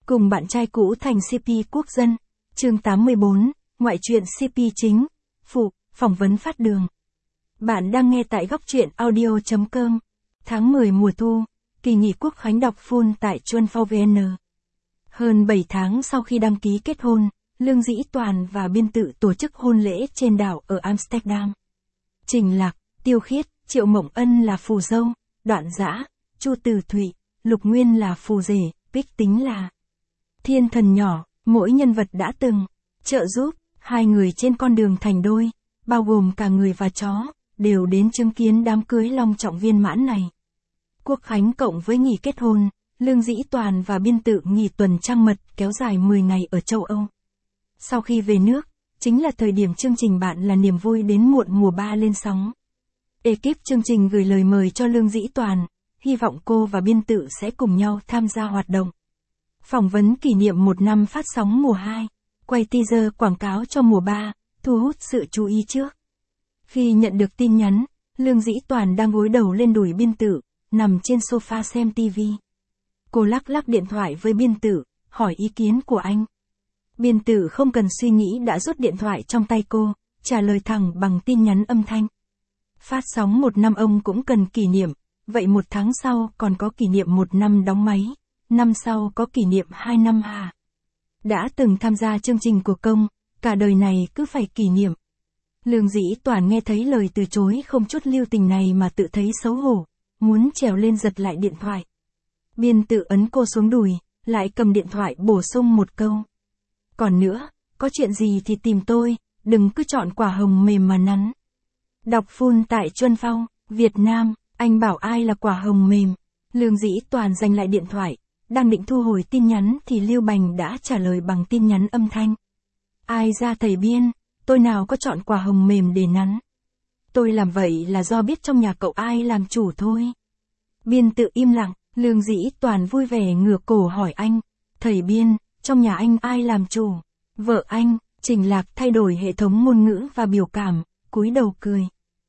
cùng bạn trai cũ thành CP quốc dân. Chương 84, ngoại truyện CP chính. Phụ, phỏng vấn phát đường. Bạn đang nghe tại góc truyện audio.com. Tháng 10 mùa thu, kỳ nghỉ quốc khánh đọc full tại Chuân Phao VN. Hơn 7 tháng sau khi đăng ký kết hôn, Lương Dĩ Toàn và Biên Tự tổ chức hôn lễ trên đảo ở Amsterdam. Trình Lạc, Tiêu Khiết, Triệu Mộng Ân là phù dâu, Đoạn Dã, Chu Từ Thụy, Lục Nguyên là phù rể, Bích Tính là thiên thần nhỏ, mỗi nhân vật đã từng trợ giúp hai người trên con đường thành đôi, bao gồm cả người và chó, đều đến chứng kiến đám cưới long trọng viên mãn này. Quốc khánh cộng với nghỉ kết hôn, Lương Dĩ Toàn và Biên Tự nghỉ tuần trăng mật kéo dài 10 ngày ở châu Âu. Sau khi về nước, chính là thời điểm chương trình Bạn là niềm vui đến muộn mùa 3 lên sóng. Ekip chương trình gửi lời mời cho Lương Dĩ Toàn, hy vọng cô và Biên Tự sẽ cùng nhau tham gia hoạt động. Phỏng vấn kỷ niệm 1 năm phát sóng mùa 2, quay teaser quảng cáo cho mùa 3, thu hút sự chú ý trước. Khi nhận được tin nhắn, Lương Dĩ Toàn đang gối đầu lên đùi Biên Tự, nằm trên sofa xem TV. Cô lắc lắc điện thoại với Biên Tự, hỏi ý kiến của anh. Biên Tự không cần suy nghĩ đã rút điện thoại trong tay cô, trả lời thẳng bằng tin nhắn âm thanh. Phát sóng 1 năm ông cũng cần kỷ niệm, vậy 1 tháng sau còn có kỷ niệm 1 năm đóng máy, năm sau có kỷ niệm 2 năm hả? Đã từng tham gia chương trình của công, cả đời này cứ phải kỷ niệm. Lương Dĩ Toàn nghe thấy lời từ chối không chút lưu tình này mà tự thấy xấu hổ, muốn trèo lên giật lại điện thoại. Biên Tự ấn cô xuống đùi, lại cầm điện thoại bổ sung một câu. Còn nữa, có chuyện gì thì tìm tôi, đừng cứ chọn quả hồng mềm mà nắn. Đọc full tại Chuân Phao, Việt Nam, anh bảo ai là quả hồng mềm. Lương Dĩ Toàn giành lại điện thoại, đang định thu hồi tin nhắn thì Lưu Bành đã trả lời bằng tin nhắn âm thanh. Ai ra thầy Biên, tôi nào có chọn quả hồng mềm để nắn. Tôi làm vậy là do biết trong nhà cậu ai làm chủ thôi. Biên Tự im lặng, Lương Dĩ Toàn vui vẻ ngửa cổ hỏi anh. Thầy Biên, trong nhà anh ai làm chủ? Vợ anh. Trình Lạc thay đổi hệ thống ngôn ngữ và biểu cảm, cúi đầu cười.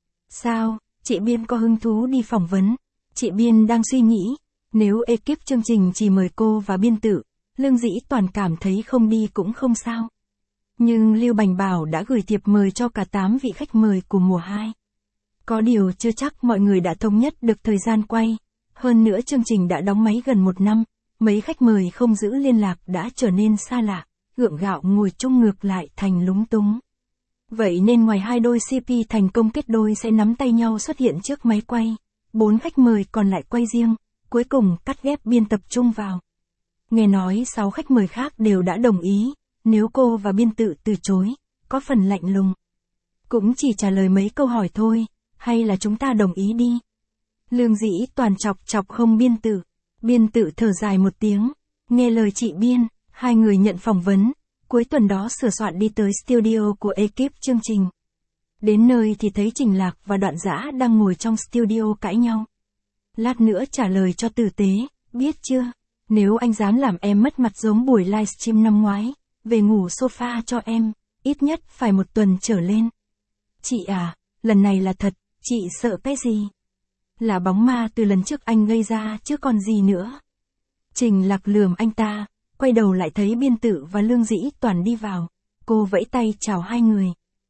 Sao, chị Biên có hứng thú đi phỏng vấn? Chị Biên đang suy nghĩ, nếu ekip chương trình chỉ mời cô và Biên Tự, Lương Dĩ Toàn cảm thấy không đi cũng không sao. Nhưng Lưu Bành bảo đã gửi thiệp mời cho cả 8 vị khách mời của mùa 2. Có điều chưa chắc mọi người đã thống nhất được thời gian quay, hơn nữa chương trình đã đóng máy gần 1 năm, mấy khách mời không giữ liên lạc đã trở nên xa lạ, gượng gạo ngồi chung ngược lại thành lúng túng. Vậy nên ngoài hai đôi CP thành công kết đôi sẽ nắm tay nhau xuất hiện trước máy quay, 4 khách mời còn lại quay riêng, cuối cùng cắt ghép biên tập trung vào. Nghe nói 6 khách mời khác đều đã đồng ý, nếu cô và Biên Tự từ chối, có phần lạnh lùng. Cũng chỉ trả lời mấy câu hỏi thôi, hay là chúng ta đồng ý đi. Lương Dĩ Toàn chọc chọc không Biên Tự. Biên Tự thở dài một tiếng, nghe lời chị Biên, hai người nhận phỏng vấn, cuối tuần đó sửa soạn đi tới studio của ekip chương trình. Đến nơi thì thấy Trình Lạc và Đoạn Dã đang ngồi trong studio cãi nhau. Lát nữa trả lời cho tử tế, biết chưa? Nếu anh dám làm em mất mặt giống buổi livestream năm ngoái, về ngủ sofa cho em, ít nhất phải 1 tuần trở lên. Chị à, lần này là thật, chị sợ cái gì? Là bóng ma từ lần trước anh gây ra chứ còn gì nữa. Trình Lạc lườm anh ta, quay đầu lại thấy Biên Tự và Lương Dĩ Toàn đi vào. Cô vẫy tay chào hai người.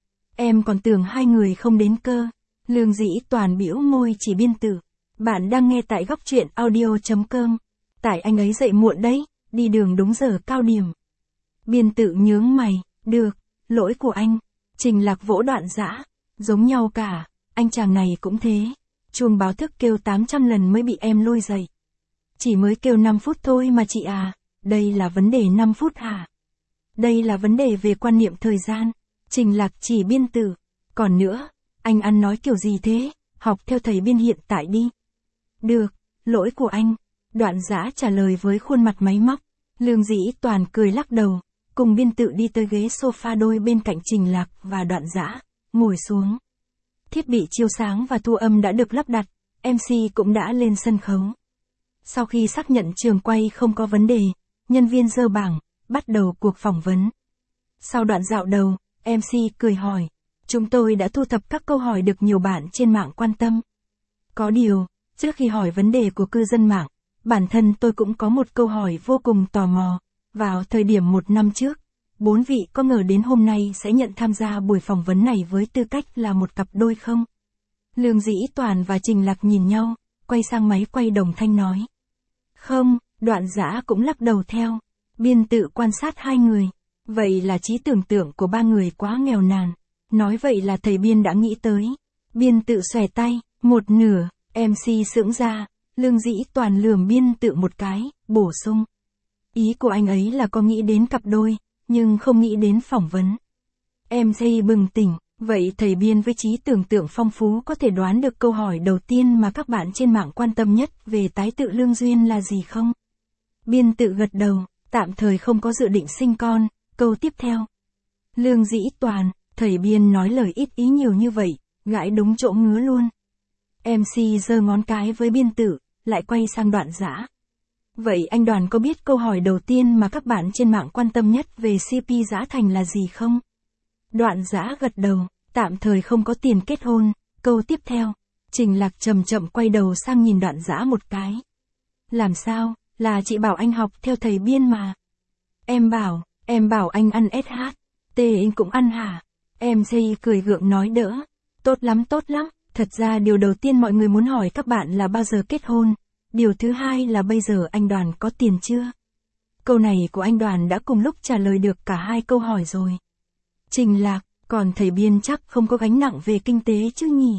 Em còn tưởng hai người không đến cơ. Lương Dĩ Toàn bĩu môi chỉ Biên Tự. Bạn đang nghe tại góc truyện audio.com. Tại anh ấy dậy muộn đấy, đi đường đúng giờ cao điểm. Biên Tự nhướng mày, được, lỗi của anh. Trình Lạc vỗ Đoạn Dã, giống nhau cả, anh chàng này cũng thế. Chuông báo thức kêu 800 lần mới bị em lôi dậy. Chỉ mới kêu 5 phút thôi mà chị à, đây là vấn đề 5 phút hả? Đây là vấn đề về quan niệm thời gian. Trình Lạc chỉ Biên Tự. Còn nữa, anh ăn nói kiểu gì thế, học theo thầy Biên hiện tại đi. Được, lỗi của anh. Đoạn Dã trả lời với khuôn mặt máy móc. Lương Dĩ Toàn cười lắc đầu, cùng Biên Tự đi tới ghế sofa đôi bên cạnh Trình Lạc và Đoạn Dã, ngồi xuống. Thiết bị chiếu sáng và thu âm đã được lắp đặt, MC cũng đã lên sân khấu. Sau khi xác nhận trường quay không có vấn đề, nhân viên giơ bảng, bắt đầu cuộc phỏng vấn. Sau đoạn dạo đầu, MC cười hỏi, chúng tôi đã thu thập các câu hỏi được nhiều bạn trên mạng quan tâm. Có điều, trước khi hỏi vấn đề của cư dân mạng, bản thân tôi cũng có một câu hỏi vô cùng tò mò. Vào thời điểm 1 năm trước, 4 vị có ngờ đến hôm nay sẽ nhận tham gia buổi phỏng vấn này với tư cách là một cặp đôi không? Lương Dĩ Toàn và Trình Lạc nhìn nhau, quay sang máy quay đồng thanh nói. Không, Đoạn Dã cũng lắc đầu theo. Biên Tự quan sát hai người. Vậy là trí tưởng tượng của ba người quá nghèo nàn. Nói vậy là thầy Biên đã nghĩ tới. Biên Tự xòe tay, một nửa, MC sững ra. Lương Dĩ Toàn lườm Biên Tự một cái, bổ sung. Ý của anh ấy là có nghĩ đến cặp đôi, nhưng không nghĩ đến phỏng vấn. MC bừng tỉnh, vậy thầy Biên với trí tưởng tượng phong phú có thể đoán được câu hỏi đầu tiên mà các bạn trên mạng quan tâm nhất về tái tự lương duyên là gì không? Biên Tự gật đầu, tạm thời không có dự định sinh con. Câu tiếp theo. Lương Dĩ Toàn, thầy Biên nói lời ít ý nhiều như vậy, gãi đúng chỗ ngứa luôn. MC giơ ngón cái với Biên Tự, lại quay sang Đoạn Dã. Vậy anh Đoàn có biết câu hỏi đầu tiên mà các bạn trên mạng quan tâm nhất về CP Dã Thành là gì không? Đoạn Dã gật đầu, tạm thời không có tiền kết hôn. Câu tiếp theo. Trình Lạc chậm chậm quay đầu sang nhìn Đoạn Dã một cái. Làm sao, là chị bảo anh học theo thầy Biên mà. Em bảo anh ăn SH. Anh cũng ăn hả? MC cười gượng nói đỡ. Tốt lắm. Thật ra điều đầu tiên mọi người muốn hỏi các bạn là bao giờ kết hôn. Điều thứ hai là bây giờ anh Đoàn có tiền chưa? Câu này của anh Đoàn đã cùng lúc trả lời được cả hai câu hỏi rồi. Trình Lạc, còn thầy Biên chắc không có gánh nặng về kinh tế chứ nhỉ?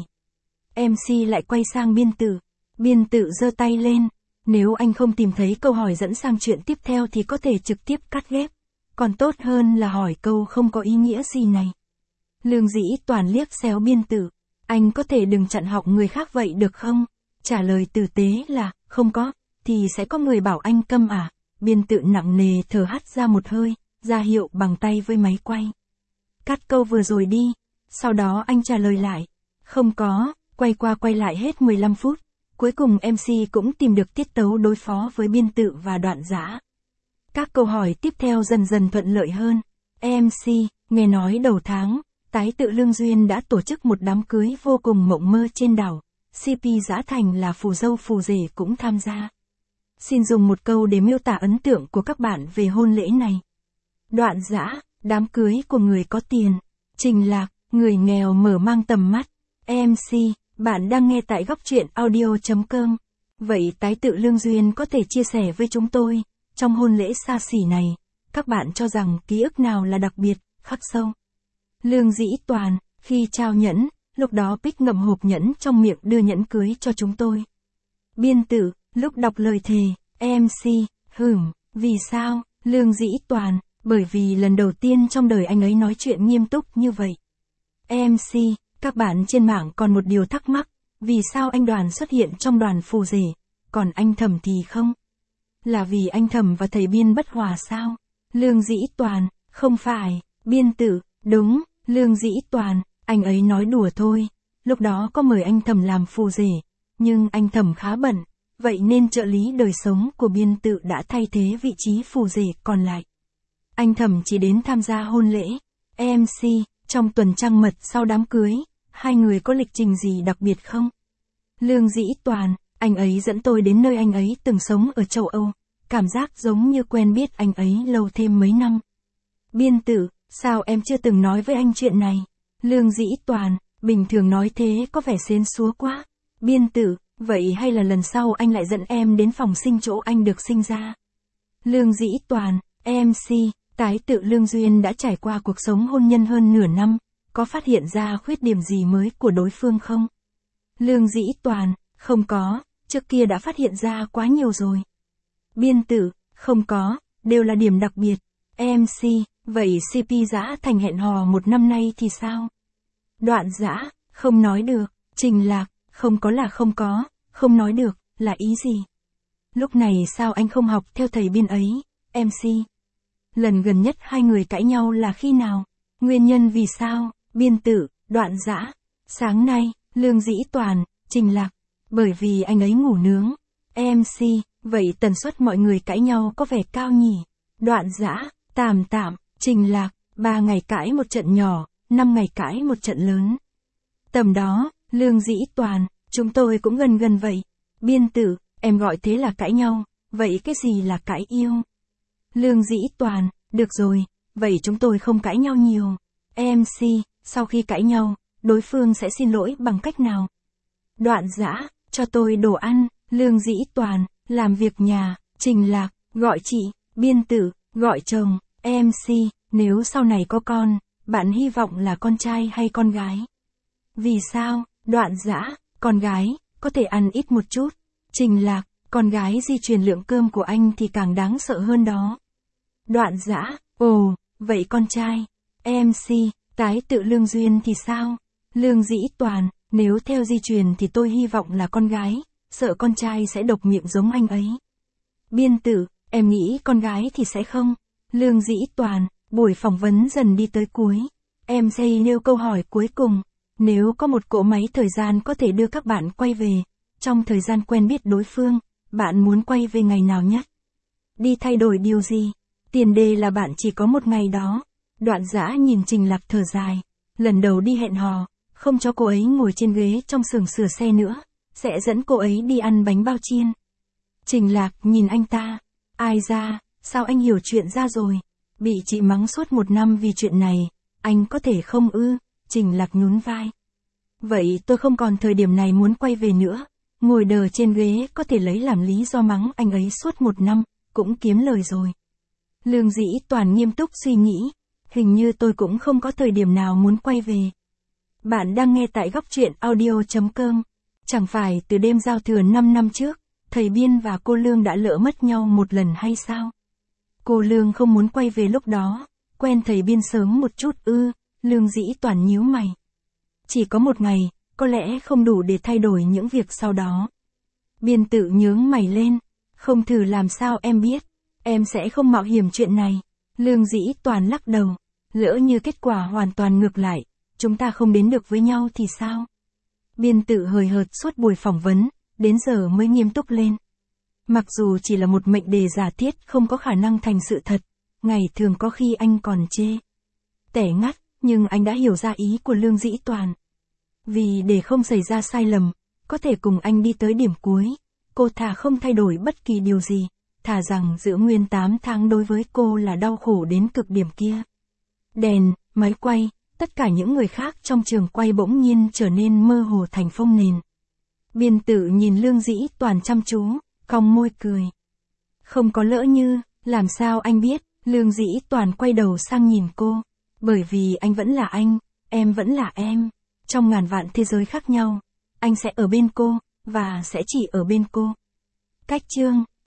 MC lại quay sang Biên Tự. Biên Tự giơ tay lên. Nếu anh không tìm thấy câu hỏi dẫn sang chuyện tiếp theo thì có thể trực tiếp cắt ghép. Còn tốt hơn là hỏi câu không có ý nghĩa gì này. Lương Dĩ Toàn liếc xéo Biên Tự. Anh có thể đừng chặn học người khác vậy được không? Trả lời tử tế là, không có, thì sẽ có người bảo anh câm à? Biên Tự nặng nề thở hắt ra một hơi, ra hiệu bằng tay với máy quay. Cắt câu vừa rồi đi, sau đó anh trả lời lại. Không có, quay qua quay lại hết 15 phút. Cuối cùng MC cũng tìm được tiết tấu đối phó với Biên Tự và Đoạn Dã. Các câu hỏi tiếp theo dần dần thuận lợi hơn. MC, nghe nói đầu tháng, tái tự lương duyên đã tổ chức một đám cưới vô cùng mộng mơ trên đảo. CP Dã Thành là phù dâu phù rể cũng tham gia. Xin dùng một câu để miêu tả ấn tượng của các bạn về hôn lễ này. Đoạn Dã, đám cưới của người có tiền. Trình Lạc, người nghèo mở mang tầm mắt. MC, bạn đang nghe tại góc truyện audio.com. Vậy tái tự lương duyên có thể chia sẻ với chúng tôi, trong hôn lễ xa xỉ này, các bạn cho rằng ký ức nào là đặc biệt, khắc sâu? Lương Dĩ Toàn, khi trao nhẫn, lúc đó Bích ngậm hộp nhẫn trong miệng đưa nhẫn cưới cho chúng tôi. Biên Tự, lúc đọc lời thề. MC, vì sao? Lương Dĩ Toàn, bởi vì lần đầu tiên trong đời anh ấy nói chuyện nghiêm túc như vậy. MC, các bạn trên mạng còn một điều thắc mắc, vì sao anh Đoàn xuất hiện trong đoàn phù rể, còn anh Thẩm thì không? Là vì anh Thẩm và thầy Biên bất hòa sao? Lương Dĩ Toàn, không phải. Biên Tự, đúng. Lương Dĩ Toàn, anh ấy nói đùa thôi. Lúc đó có mời anh Thẩm làm phù rể, nhưng anh Thẩm khá bận, vậy nên trợ lý đời sống của Biên Tự đã thay thế vị trí phù rể còn lại. Anh Thẩm chỉ đến tham gia hôn lễ. MC, trong tuần trăng mật sau đám cưới, hai người có lịch trình gì đặc biệt không? Lương Dĩ Toàn, anh ấy dẫn tôi đến nơi anh ấy từng sống ở châu Âu, cảm giác giống như quen biết anh ấy lâu thêm mấy năm. Biên Tự, sao em chưa từng nói với anh chuyện này? Lương Dĩ Toàn, bình thường nói thế có vẻ xến xúa quá. Biên Tự, vậy hay là lần sau anh lại dẫn em đến phòng sinh chỗ anh được sinh ra? Lương Dĩ Toàn, MC, tái tự lương duyên đã trải qua cuộc sống hôn nhân hơn nửa năm, có phát hiện ra khuyết điểm gì mới của đối phương không? Lương Dĩ Toàn, không có, trước kia đã phát hiện ra quá nhiều rồi. Biên Tự, không có, đều là điểm đặc biệt. MC, vậy CP Dã Thành hẹn hò 1 năm nay thì sao? Đoạn Dã, không nói được. Trình Lạc, không có là không có, không nói được, là ý gì? Lúc này sao anh không học theo thầy Biên ấy? MC, lần gần nhất hai người cãi nhau là khi nào? Nguyên nhân vì sao? Biên Tự, Đoạn Dã, sáng nay. Lương Dĩ Toàn, Trình Lạc, bởi vì anh ấy ngủ nướng. MC, vậy tần suất mọi người cãi nhau có vẻ cao nhỉ? Đoạn Dã, tạm. Trình Lạc, 3 ngày cãi một trận nhỏ, 5 ngày cãi một trận lớn. Tầm đó. Lương Dĩ Toàn, chúng tôi cũng gần vậy. Biên Tự, em gọi thế là cãi nhau, vậy cái gì là cãi yêu? Lương Dĩ Toàn, được rồi, vậy chúng tôi không cãi nhau nhiều. MC, sau khi cãi nhau, đối phương sẽ xin lỗi bằng cách nào? Đoạn Dã, cho tôi đồ ăn. Lương Dĩ Toàn, làm việc nhà. Trình Lạc, gọi chị. Biên Tử, gọi chồng. MC, nếu sau này có con, bạn hy vọng là con trai hay con gái? Vì sao? Đoạn Dã, con gái, có thể ăn ít một chút. Trình Lạc, con gái di truyền lượng cơm của anh thì càng đáng sợ hơn đó. Đoạn Dã, ồ, vậy con trai? MC, tái tự lương duyên thì sao? Lương Dĩ Toàn, nếu theo di truyền thì tôi hy vọng là con gái, sợ con trai sẽ độc miệng giống anh ấy. Biên Tử, em nghĩ con gái thì sẽ không. Lương Dĩ Toàn, buổi phỏng vấn dần đi tới cuối. Em sẽ nêu câu hỏi cuối cùng. Nếu có một cỗ máy thời gian có thể đưa các bạn quay về, trong thời gian quen biết đối phương, bạn muốn quay về ngày nào nhất? Đi thay đổi điều gì? Tiền đề là bạn chỉ có một ngày đó. Đoạn Dã nhìn Trình Lạc thở dài. Lần đầu đi hẹn hò, không cho cô ấy ngồi trên ghế trong xưởng sửa xe nữa, sẽ dẫn cô ấy đi ăn bánh bao chiên. Trình Lạc nhìn anh ta. Ai ra, sao anh hiểu chuyện ra rồi? Bị chị mắng suốt 1 năm vì chuyện này, anh có thể không ư? Trình Lạc nhún vai. Vậy tôi không còn thời điểm này muốn quay về nữa. Ngồi đờ trên ghế có thể lấy làm lý do mắng anh ấy suốt 1 năm, cũng kiếm lời rồi. Lương Dĩ Toàn nghiêm túc suy nghĩ. Hình như tôi cũng không có thời điểm nào muốn quay về. Bạn đang nghe tại góc truyện audio.com. Chẳng phải từ đêm giao thừa 5 năm trước, thầy Biên và cô Lương đã lỡ mất nhau một lần hay sao? Cô Lương không muốn quay về lúc đó, quen thầy Biên sớm một chút ư? Lương Dĩ Toàn nhíu mày. Chỉ có 1 ngày, có lẽ không đủ để thay đổi những việc sau đó. Biên Tử nhướng mày lên. Không thử làm sao em biết, em sẽ không mạo hiểm chuyện này. Lương Dĩ Toàn lắc đầu. Lỡ như kết quả hoàn toàn ngược lại, chúng ta không đến được với nhau thì sao? Biên Tử hời hợt suốt buổi phỏng vấn, đến giờ mới nghiêm túc lên. Mặc dù chỉ là một mệnh đề giả thiết không có khả năng thành sự thật, ngày thường có khi anh còn chê tẻ ngắt, nhưng anh đã hiểu ra ý của Lương Dĩ Toàn. Vì để không xảy ra sai lầm, có thể cùng anh đi tới điểm cuối, cô thà không thay đổi bất kỳ điều gì, thà rằng giữ nguyên 8 tháng đối với cô là đau khổ đến cực điểm kia. Đèn, máy quay, tất cả những người khác trong trường quay bỗng nhiên trở nên mơ hồ thành phông nền. Biên Tử nhìn Lương Dĩ Toàn chăm chú, cong môi cười. Không có lỡ như, làm sao anh biết? Lương Dĩ Toàn quay đầu sang nhìn cô. Bởi vì anh vẫn là anh, em vẫn là em. Trong ngàn vạn thế giới khác nhau, anh sẽ ở bên cô, và sẽ chỉ ở bên cô. Cách chương